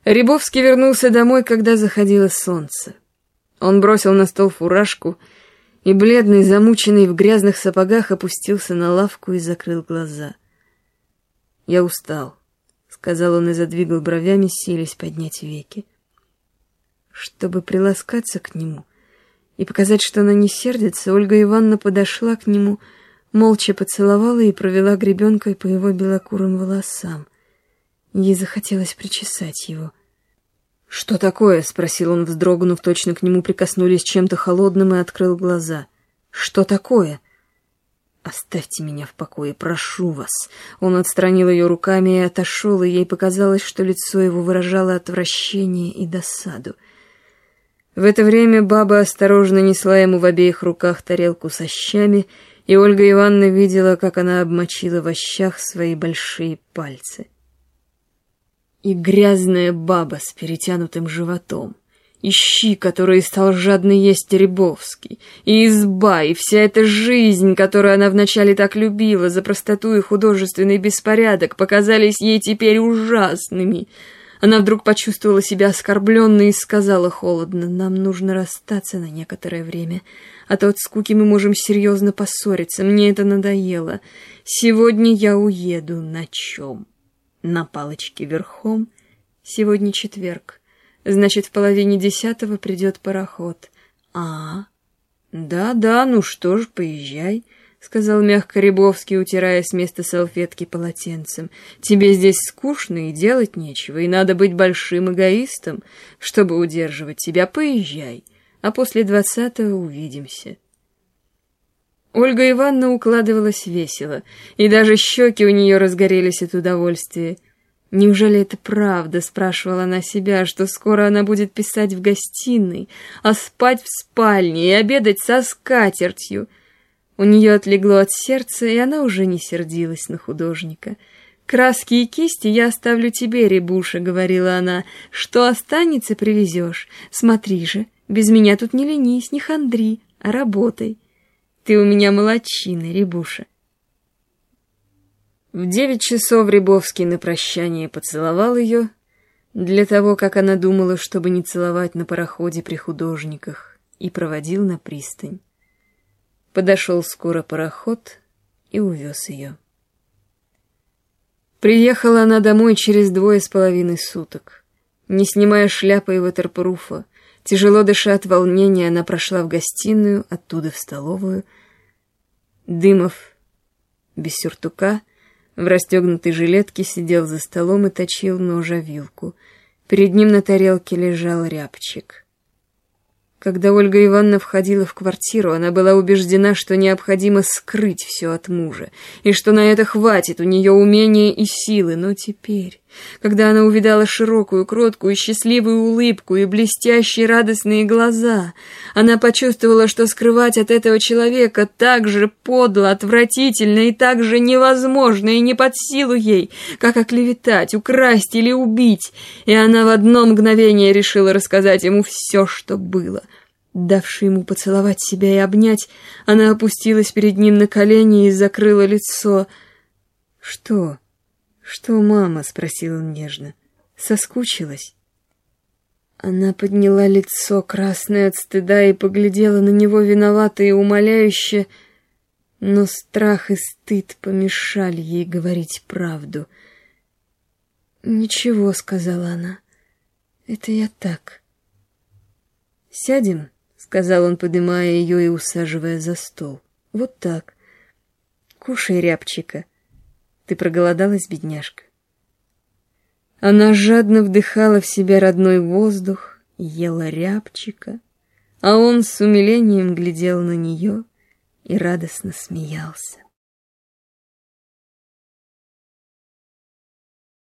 Рябовский вернулся домой, когда заходило солнце. Он бросил на стол фуражку и, бледный, замученный в грязных сапогах, опустился на лавку и закрыл глаза. «Я устал», — сказал он и задвигал бровями, силясь поднять веки. Чтобы приласкаться к нему и показать, что она не сердится, Ольга Ивановна подошла к нему, молча поцеловала и провела гребенкой по его белокурым волосам. Ей захотелось причесать его. «Что такое?» — спросил он, вздрогнув, точно к нему прикоснулись чем-то холодным, и открыл глаза. «Что такое?» «Оставьте меня в покое, прошу вас». Он отстранил ее руками и отошел, и ей показалось, что лицо его выражало отвращение и досаду. В это время баба осторожно несла ему в обеих руках тарелку со щами, и Ольга Ивановна видела, как она обмочила в щах свои большие пальцы. И грязная баба с перетянутым животом, и щи, которые стал жадно есть Рябовский, и изба, и вся эта жизнь, которую она вначале так любила за простоту и художественный беспорядок, показались ей теперь ужасными. Она вдруг почувствовала себя оскорбленной и сказала холодно: «Нам нужно расстаться на некоторое время, а то от скуки мы можем серьезно поссориться. Мне это надоело. Сегодня я уеду. На чем? На палочке верхом. Сегодня четверг. Значит, в 9:30 придет пароход». Да, ну что ж, поезжай», — сказал мягко Рябовский, утирая с места салфетки полотенцем. «Тебе здесь скучно и делать нечего, и надо быть большим эгоистом, чтобы удерживать тебя. Поезжай, а после 20-го увидимся». Ольга Ивановна укладывалась весело, и даже щеки у нее разгорелись от удовольствия. «Неужели это правда?» — спрашивала она себя, что скоро она будет писать в гостиной, а спать в спальне и обедать со скатертью. У нее отлегло от сердца, и она уже не сердилась на художника. «Краски и кисти я оставлю тебе, Рябуша», — говорила она. «Что останется, привезешь. Смотри же, без меня тут не ленись, не хандри, а работай. Ты у меня молодчина, Рябуша». В 9 часов Рябовский на прощание поцеловал ее, для того, как она думала, чтобы не целовать на пароходе при художниках, и проводил на пристань. Подошел скоро пароход и увез ее. Приехала она домой через 2,5 суток. Не снимая шляпы и ватерпруфа, тяжело дыша от волнения, она прошла в гостиную, оттуда в столовую. Дымов, без сюртука, в расстегнутой жилетке, сидел за столом и точил нож о вилку. Перед ним на тарелке лежал рябчик. Когда Ольга Ивановна входила в квартиру, она была убеждена, что необходимо скрыть все от мужа, и что на это хватит у нее умения и силы. Но теперь, когда она увидала широкую, кроткую, счастливую улыбку и блестящие радостные глаза, она почувствовала, что скрывать от этого человека так же подло, отвратительно и так же невозможно и не под силу ей, как оклеветать, украсть или убить, и она в одно мгновение решила рассказать ему все, что было. Давши ему поцеловать себя и обнять, она опустилась перед ним на колени и закрыла лицо. «Что? Что, мама?» — спросил он нежно. «Соскучилась?» Она подняла лицо, красное от стыда, и поглядела на него виновато и умоляюще, но страх и стыд помешали ей говорить правду. «Ничего», — сказала она, — «это я так». «Сядем?» — сказал он, поднимая ее и усаживая за стол. «Вот так. Кушай рябчика. Ты проголодалась, бедняжка?» Она жадно вдыхала в себя родной воздух, ела рябчика, а он с умилением глядел на нее и радостно смеялся.